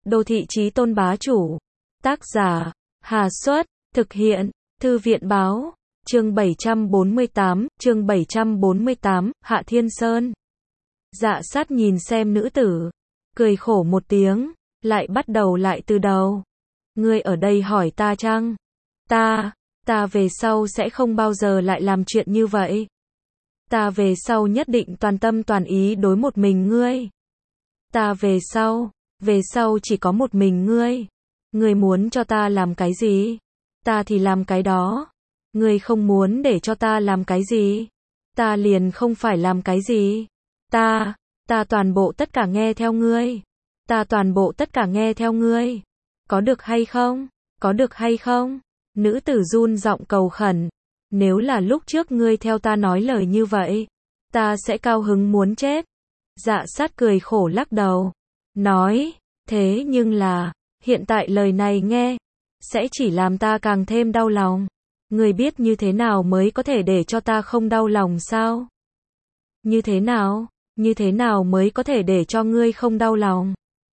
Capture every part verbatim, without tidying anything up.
Đô thị chí tôn bá chủ. Tác giả, Hà Xuất, thực hiện, Thư viện báo, chương bảy trăm bốn mươi tám, chương bảy trăm bốn mươi tám, Hạ Thiên Sơn. Dạ sát nhìn xem nữ tử, cười khổ một tiếng, lại bắt đầu lại từ đầu. Ngươi ở đây hỏi ta chăng? Ta, ta về sau sẽ không bao giờ lại làm chuyện như vậy. Ta về sau nhất định toàn tâm toàn ý đối một mình ngươi. Ta về sau, về sau chỉ có một mình ngươi. Ngươi muốn cho ta làm cái gì? Ta thì làm cái đó. Ngươi không muốn để cho ta làm cái gì? Ta liền không phải làm cái gì. Ta, ta toàn bộ tất cả nghe theo ngươi. Ta toàn bộ tất cả nghe theo ngươi. Có được hay không? Có được hay không? Nữ tử run giọng cầu khẩn. Nếu là lúc trước ngươi theo ta nói lời như vậy, ta sẽ cao hứng muốn chết. Dạ sát cười khổ lắc đầu. Nói, thế nhưng là, hiện tại lời này nghe, sẽ chỉ làm ta càng thêm đau lòng. Ngươi biết như thế nào mới có thể để cho ta không đau lòng sao? Như thế nào? Như thế nào mới có thể để cho ngươi không đau lòng?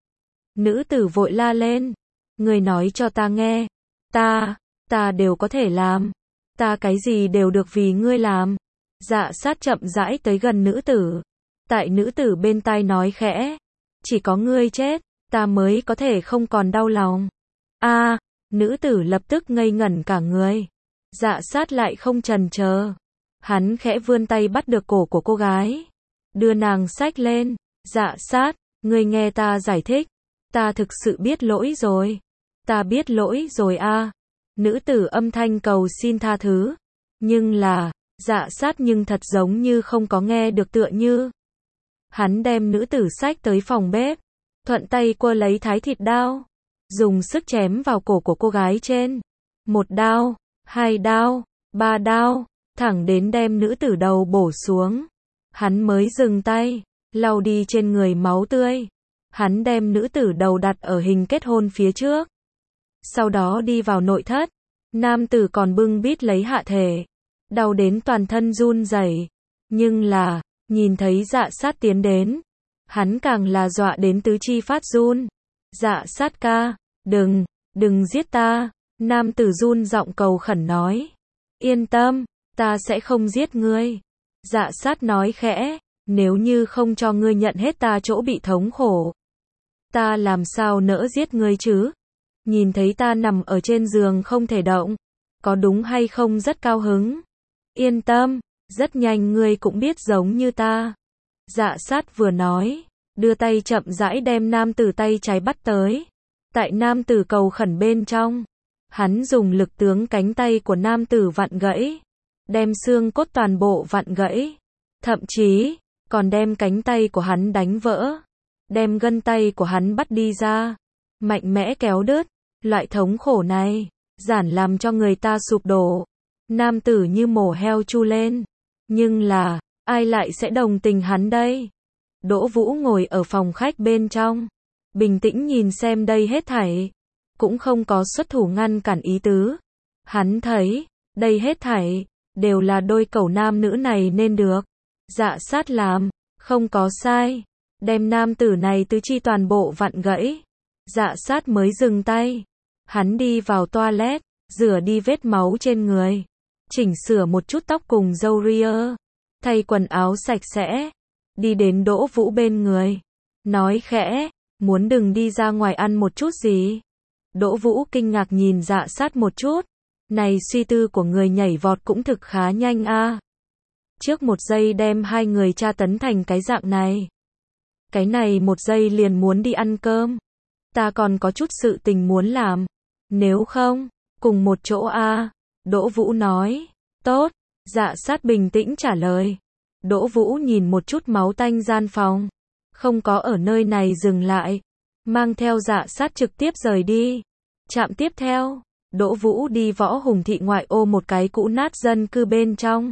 Nữ tử vội la lên. Ngươi nói cho ta nghe. Ta, ta đều có thể làm. Ta cái gì đều được vì ngươi làm. Dạ sát chậm rãi tới gần nữ tử. Tại nữ tử bên tai nói khẽ. Chỉ có ngươi chết, ta mới có thể không còn đau lòng. A, nữ tử lập tức ngây ngẩn cả người. Dạ sát lại không chần chờ. Hắn khẽ vươn tay bắt được cổ của cô gái. Đưa nàng xách lên. Dạ sát, ngươi nghe ta giải thích. Ta thực sự biết lỗi rồi. Ta biết lỗi rồi a. Nữ tử âm thanh cầu xin tha thứ. Nhưng là, dạ sát nhưng thật giống như không có nghe được tựa như. Hắn đem nữ tử xách tới phòng bếp. Thuận tay quơ lấy thái thịt đao. Dùng sức chém vào cổ của cô gái trên. Một đao, hai đao, ba đao, thẳng đến đem nữ tử đầu bổ xuống. Hắn mới dừng tay, lau đi trên người máu tươi. Hắn đem nữ tử đầu đặt ở hình kết hôn phía trước. Sau đó đi vào nội thất. Nam tử còn bưng bít lấy hạ thể. Đau đến toàn thân run rẩy. Nhưng là, nhìn thấy dạ sát tiến đến. Hắn càng là dọa đến tứ chi phát run. Dạ sát ca, đừng, đừng giết ta. Nam tử run giọng cầu khẩn nói. Yên tâm, ta sẽ không giết ngươi. Dạ sát nói khẽ, nếu như không cho ngươi nhận hết ta chỗ bị thống khổ. Ta làm sao nỡ giết ngươi chứ? Nhìn thấy ta nằm ở trên giường không thể động. Có đúng hay không rất cao hứng? Yên tâm, rất nhanh ngươi cũng biết giống như ta. Dạ sát vừa nói, đưa tay chậm rãi đem nam tử tay trái bắt tới. Tại nam tử cầu khẩn bên trong, hắn dùng lực tướng cánh tay của nam tử vặn gãy, đem xương cốt toàn bộ vặn gãy, thậm chí còn đem cánh tay của hắn đánh vỡ, đem gân tay của hắn bắt đi ra, mạnh mẽ kéo đứt. Loại thống khổ này, giản làm cho người ta sụp đổ. Nam tử như mổ heo chu lên. Nhưng là, ai lại sẽ đồng tình hắn đây? Đỗ Vũ ngồi ở phòng khách bên trong, bình tĩnh nhìn xem đây hết thảy, cũng không có xuất thủ ngăn cản ý tứ. Hắn thấy, đây hết thảy, đều là đôi cẩu nam nữ này nên được. Dạ sát làm, không có sai. Đem nam tử này tứ chi toàn bộ vặn gãy. Dạ sát mới dừng tay. Hắn đi vào toilet, rửa đi vết máu trên người. Chỉnh sửa một chút tóc cùng râu ria. Thay quần áo sạch sẽ. Đi đến Đỗ Vũ bên người. Nói khẽ, muốn đừng đi ra ngoài ăn một chút gì. Đỗ Vũ kinh ngạc nhìn dạ sát một chút. Này suy tư của người nhảy vọt cũng thực khá nhanh a. Trước một giây đem hai người tra tấn thành cái dạng này. Cái này một giây liền muốn đi ăn cơm. Ta còn có chút sự tình muốn làm. Nếu không, cùng một chỗ a. Đỗ Vũ nói. Tốt. Dạ sát bình tĩnh trả lời. Đỗ Vũ nhìn một chút máu tanh gian phòng. Không có ở nơi này dừng lại. Mang theo dạ sát trực tiếp rời đi. Trạm tiếp theo, Đỗ Vũ đi Võ Hùng thị ngoại ô một cái cũ nát dân cư bên trong.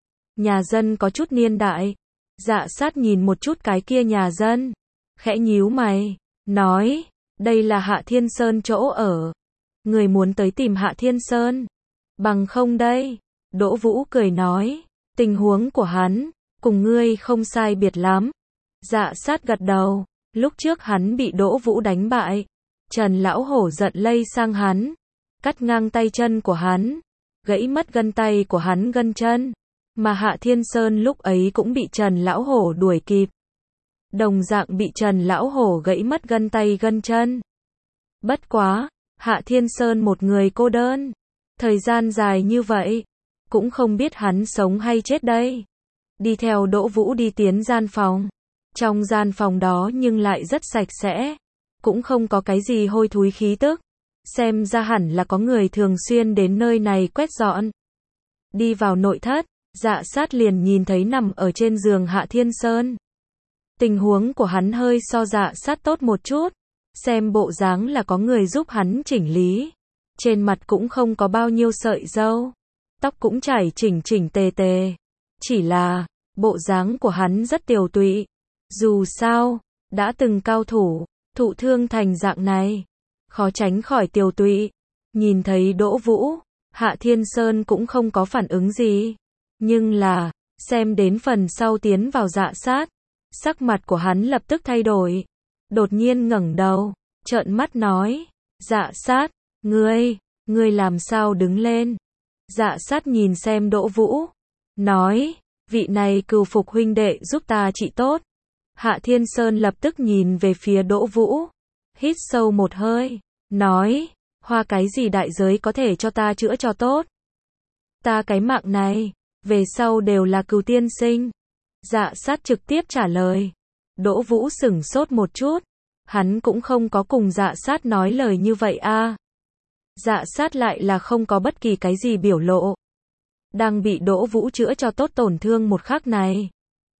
Nhà dân có chút niên đại. Dạ sát nhìn một chút cái kia nhà dân. Khẽ nhíu mày. Nói. Đây là Hạ Thiên Sơn chỗ ở. Người muốn tới tìm Hạ Thiên Sơn. Bằng không đây. Đỗ Vũ cười nói. Tình huống của hắn, cùng ngươi không sai biệt lắm. Dạ sát gật đầu. Lúc trước hắn bị Đỗ Vũ đánh bại. Trần Lão Hổ giận lây sang hắn, cắt ngang tay chân của hắn, gãy mất gân tay của hắn gân chân, mà Hạ Thiên Sơn lúc ấy cũng bị Trần Lão Hổ đuổi kịp. Đồng dạng bị Trần Lão Hổ gãy mất gân tay gân chân. Bất quá, Hạ Thiên Sơn một người cô đơn, thời gian dài như vậy, cũng không biết hắn sống hay chết đây. Đi theo Đỗ Vũ đi tiến gian phòng. Trong gian phòng đó nhưng lại rất sạch sẽ, cũng không có cái gì hôi thối khí tức. Xem ra hẳn là có người thường xuyên đến nơi này quét dọn. Đi vào nội thất, Dạ Sát liền nhìn thấy nằm ở trên giường Hạ Thiên Sơn. Tình huống của hắn hơi so Dạ Sát tốt một chút, xem bộ dáng là có người giúp hắn chỉnh lý. Trên mặt cũng không có bao nhiêu sợi râu, tóc cũng chảy chỉnh chỉnh tề tề. Chỉ là, bộ dáng của hắn rất tiều tụy. Dù sao, đã từng cao thủ, thụ thương thành dạng này, khó tránh khỏi tiều tụy. Nhìn thấy Đỗ Vũ, Hạ Thiên Sơn cũng không có phản ứng gì. Nhưng là, xem đến phần sau tiến vào Dạ Sát, sắc mặt của hắn lập tức thay đổi. Đột nhiên ngẩng đầu, trợn mắt nói, Dạ Sát, ngươi, ngươi làm sao đứng lên? Dạ Sát nhìn xem Đỗ Vũ, nói, vị này cừu phục huynh đệ giúp ta trị tốt. Hạ Thiên Sơn lập tức nhìn về phía Đỗ Vũ, hít sâu một hơi, nói, hoa cái gì đại giới có thể cho ta chữa cho tốt? Ta cái mạng này, về sau đều là Cừu tiên sinh. Dạ Sát trực tiếp trả lời. Đỗ Vũ sửng sốt một chút, hắn cũng không có cùng Dạ Sát nói lời như vậy a. Dạ Sát lại là không có bất kỳ cái gì biểu lộ. Đang bị Đỗ Vũ chữa cho tốt tổn thương một khắc này,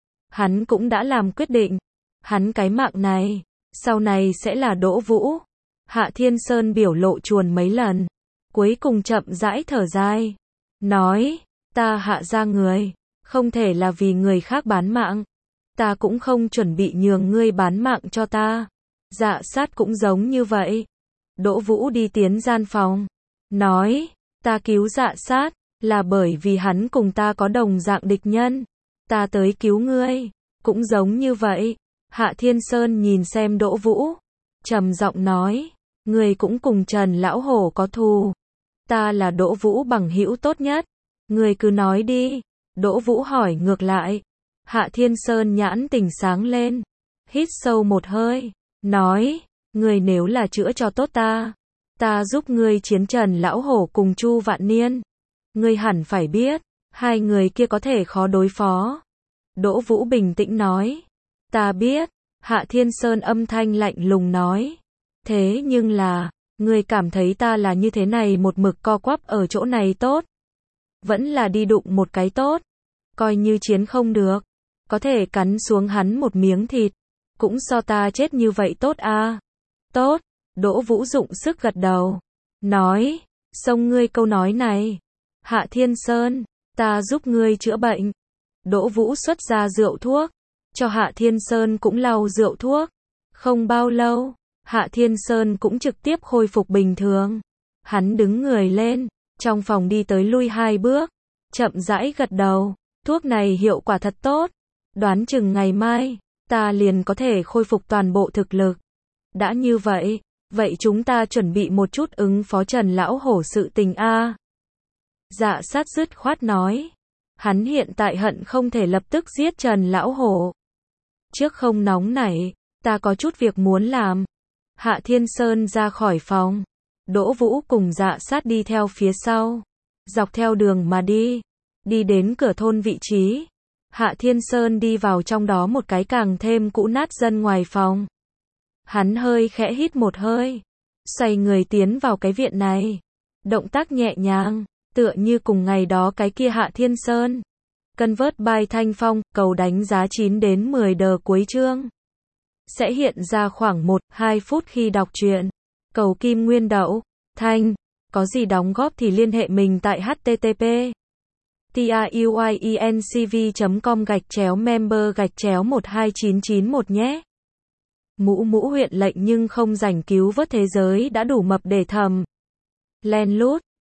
hắn cũng đã làm quyết định, hắn cái mạng này, sau này sẽ là Đỗ Vũ. Hạ Thiên Sơn biểu lộ chuồn mấy lần, cuối cùng chậm rãi thở dài, nói, ta Hạ gia người, không thể là vì người khác bán mạng, ta cũng không chuẩn bị nhường ngươi bán mạng cho ta. Dạ Sát cũng giống như vậy. Đỗ Vũ đi tiến gian phòng, nói, ta cứu Dạ Sát, là bởi vì hắn cùng ta có đồng dạng địch nhân, ta tới cứu ngươi, cũng giống như vậy. Hạ Thiên Sơn nhìn xem Đỗ Vũ, trầm giọng nói, ngươi cũng cùng Trần Lão Hổ có thù, ta là Đỗ Vũ bằng hữu tốt nhất, ngươi cứ nói đi. Đỗ Vũ hỏi ngược lại. Hạ Thiên Sơn nhãn tình sáng lên, hít sâu một hơi, nói, ngươi nếu là chữa cho tốt ta, ta giúp ngươi chiến Trần Lão Hổ cùng Chu Vạn Niên. Ngươi hẳn phải biết, hai người kia có thể khó đối phó. Đỗ Vũ bình tĩnh nói, ta biết. Hạ Thiên Sơn âm thanh lạnh lùng nói, thế nhưng là, ngươi cảm thấy ta là như thế này một mực co quắp ở chỗ này tốt, vẫn là đi đụng một cái tốt, coi như chiến không được, có thể cắn xuống hắn một miếng thịt, cũng so ta chết như vậy tốt a. Tốt. Đỗ Vũ dụng sức gật đầu, nói, xông ngươi câu nói này. Hạ Thiên Sơn, ta giúp ngươi chữa bệnh. Đỗ Vũ xuất ra rượu thuốc, cho Hạ Thiên Sơn cũng lau rượu thuốc. Không bao lâu, Hạ Thiên Sơn cũng trực tiếp khôi phục bình thường. Hắn đứng người lên, trong phòng đi tới lui hai bước, chậm rãi gật đầu, thuốc này hiệu quả thật tốt, đoán chừng ngày mai, ta liền có thể khôi phục toàn bộ thực lực. Đã như vậy, vậy chúng ta chuẩn bị một chút ứng phó Trần Lão Hổ sự tình a. Dạ Sát dứt khoát nói, hắn hiện tại hận không thể lập tức giết Trần Lão Hổ. Trước không nóng nảy, ta có chút việc muốn làm. Hạ Thiên Sơn ra khỏi phòng, Đỗ Vũ cùng Dạ Sát đi theo phía sau, dọc theo đường mà đi, đi đến cửa thôn vị trí. Hạ Thiên Sơn đi vào trong đó một cái càng thêm cũ nát dân ngoài phòng. Hắn hơi khẽ hít một hơi, xoay người tiến vào cái viện này, động tác nhẹ nhàng, tựa như cùng ngày đó cái kia Hạ Thiên Sơn. Convert by Thanh Phong, cầu đánh giá chín đến mười đờ cuối chương. Sẽ hiện ra khoảng một đến hai phút khi đọc truyện. Cầu Kim Nguyên Đậu, Thanh, có gì đóng góp thì liên hệ mình tại http truyencv chấm com gạch chéo member gạch chéo một hai chín chín một nhé. Mũ mũ huyện lệnh nhưng không rảnh cứu vớt thế giới đã đủ mập để thầm. Len lút.